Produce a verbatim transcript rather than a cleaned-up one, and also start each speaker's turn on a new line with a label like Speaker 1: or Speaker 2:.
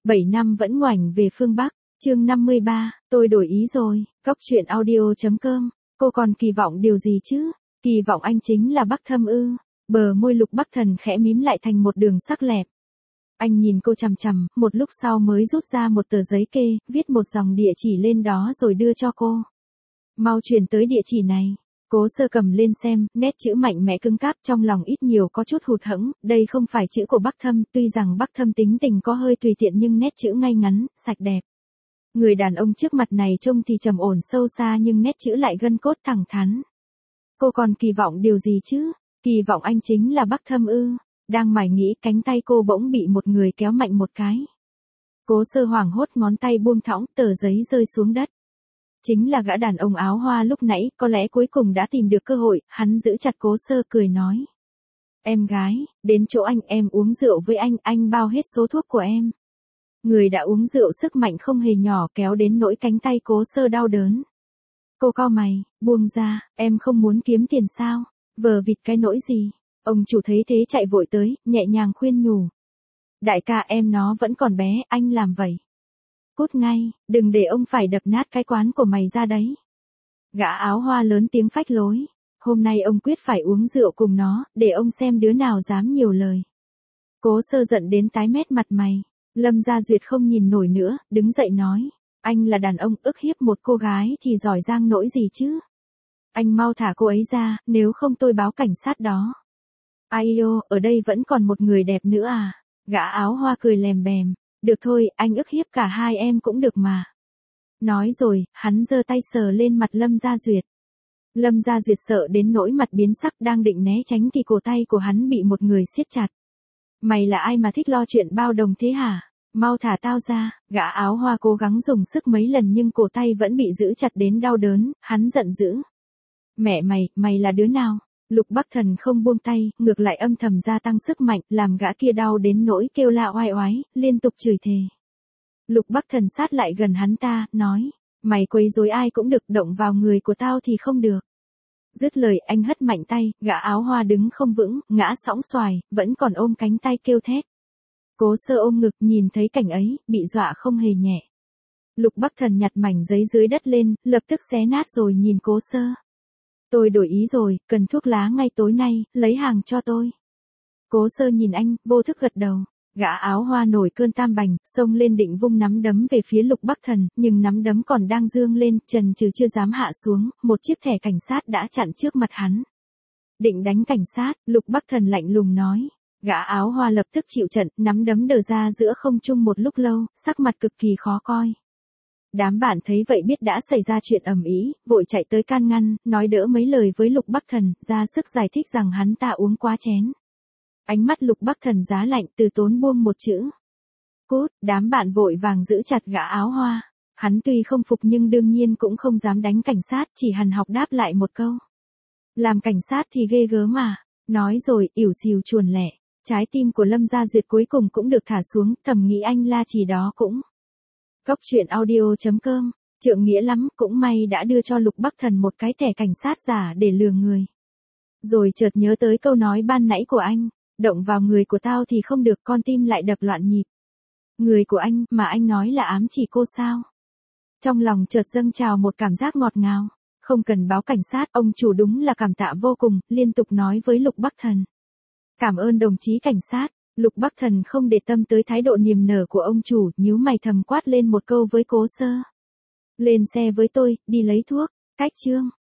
Speaker 1: bảy năm vẫn ngoảnh về phương Bắc, chương năm mươi ba, tôi đổi ý rồi, Cóc truyện audio.com, cô còn kỳ vọng điều gì chứ? Kỳ vọng anh chính là Bắc Thâm ư? Bờ môi Lục Bắc Thần khẽ mím lại thành một đường sắc lẹp. Anh nhìn cô chằm chằm, một lúc sau mới rút ra một tờ giấy kê, viết một dòng địa chỉ lên đó rồi đưa cho cô. Mau chuyển tới địa chỉ này. Cố Sơ cầm lên xem, nét chữ mạnh mẽ cứng cáp, trong lòng ít nhiều có chút hụt hẫng, đây không phải chữ của Bắc Thâm, tuy rằng Bắc Thâm tính tình có hơi tùy tiện nhưng nét chữ ngay ngắn, sạch đẹp. Người đàn ông trước mặt này trông thì trầm ổn sâu xa nhưng nét chữ lại gân cốt thẳng thắn. Cô còn kỳ vọng điều gì chứ? Kỳ vọng anh chính là Bắc Thâm ư? Đang mải nghĩ, cánh tay cô bỗng bị một người kéo mạnh một cái. Cố Sơ hoảng hốt, ngón tay buông thõng, tờ giấy rơi xuống đất. Chính là gã đàn ông áo hoa lúc nãy, có lẽ cuối cùng đã tìm được cơ hội, hắn giữ chặt Cố Sơ cười nói. Em gái, đến chỗ anh, em uống rượu với anh, anh bao hết số thuốc của em. Người đã uống rượu sức mạnh không hề nhỏ kéo đến nỗi cánh tay Cố Sơ đau đớn. Cô cau mày, buông ra, em không muốn kiếm tiền sao? Vờ vịt cái nỗi gì? Ông chủ thấy thế chạy vội tới, nhẹ nhàng khuyên nhủ. Đại ca, em nó vẫn còn bé, anh làm vậy. Cút ngay, đừng để ông phải đập nát cái quán của mày ra đấy. Gã áo hoa lớn tiếng phách lối. Hôm nay ông quyết phải uống rượu cùng nó, để ông xem đứa nào dám nhiều lời. Cố Sơ giận đến tái mét mặt mày. Lâm Gia Duyệt không nhìn nổi nữa, đứng dậy nói. Anh là đàn ông, ức hiếp một cô gái thì giỏi giang nỗi gì chứ? Anh mau thả cô ấy ra, nếu không tôi báo cảnh sát đó. Ai ô, ở đây vẫn còn một người đẹp nữa à? Gã áo hoa cười lèm bèm. Được thôi, anh ức hiếp cả hai em cũng được mà. Nói rồi, hắn giơ tay sờ lên mặt Lâm Gia Duyệt. Lâm Gia Duyệt sợ đến nỗi mặt biến sắc, đang định né tránh thì cổ tay của hắn bị một người siết chặt. Mày là ai mà thích lo chuyện bao đồng thế hả? Mau thả tao ra. Gã áo hoa cố gắng dùng sức mấy lần nhưng cổ tay vẫn bị giữ chặt đến đau đớn, hắn giận dữ. Mẹ mày, mày là đứa nào? Lục Bắc Thần không buông tay, ngược lại âm thầm gia tăng sức mạnh, làm gã kia đau đến nỗi kêu la oai oái, liên tục chửi thề. Lục Bắc Thần sát lại gần hắn ta, nói, mày quấy rối ai cũng được, động vào người của tao thì không được. Dứt lời anh hất mạnh tay, gã áo hoa đứng không vững, ngã sõng xoài, vẫn còn ôm cánh tay kêu thét. Cố Sơ ôm ngực nhìn thấy cảnh ấy, bị dọa không hề nhẹ. Lục Bắc Thần nhặt mảnh giấy dưới đất lên, lập tức xé nát rồi nhìn Cố Sơ. Tôi đổi ý rồi, cần thuốc lá ngay tối nay, lấy hàng cho tôi. Cố Sơ nhìn anh, vô thức gật đầu. Gã áo hoa nổi cơn tam bành, xông lên định vung nắm đấm về phía Lục Bắc Thần, nhưng nắm đấm còn đang dương lên, chần chừ chưa dám hạ xuống, một chiếc thẻ cảnh sát đã chặn trước mặt hắn. Định đánh cảnh sát, Lục Bắc Thần lạnh lùng nói. Gã áo hoa lập tức chịu trận, nắm đấm đờ ra giữa không trung một lúc lâu, sắc mặt cực kỳ khó coi. Đám bạn thấy vậy biết đã xảy ra chuyện ầm ĩ, vội chạy tới can ngăn, nói đỡ mấy lời với Lục Bắc Thần, ra sức giải thích rằng hắn ta uống quá chén. Ánh mắt Lục Bắc Thần giá lạnh, từ tốn buông một chữ. Cút, đám bạn vội vàng giữ chặt gã áo hoa. Hắn tuy không phục nhưng đương nhiên cũng không dám đánh cảnh sát, chỉ hằn học đáp lại một câu. Làm cảnh sát thì ghê gớm mà. Nói rồi, ỉu xìu chuồn lẻ. Trái tim của Lâm Gia Duyệt cuối cùng cũng được thả xuống, thầm nghĩ anh la chỉ đó cũng. Cóc truyện audio.com, trượng nghĩa lắm, cũng may đã đưa cho Lục Bắc Thần một cái thẻ cảnh sát giả để lừa người. Rồi chợt nhớ tới câu nói ban nãy của anh, động vào người của tao thì không được, con tim lại đập loạn nhịp. Người của anh, mà anh nói là ám chỉ cô sao? Trong lòng chợt dâng trào một cảm giác ngọt ngào, không cần báo cảnh sát, ông chủ đúng là cảm tạ vô cùng, liên tục nói với Lục Bắc Thần. Cảm ơn đồng chí cảnh sát. Lục Bắc Thần không để tâm tới thái độ niềm nở của ông chủ, nhíu mày thầm quát lên một câu với Cố Sơ. Lên xe với tôi, đi lấy thuốc. Cách chương.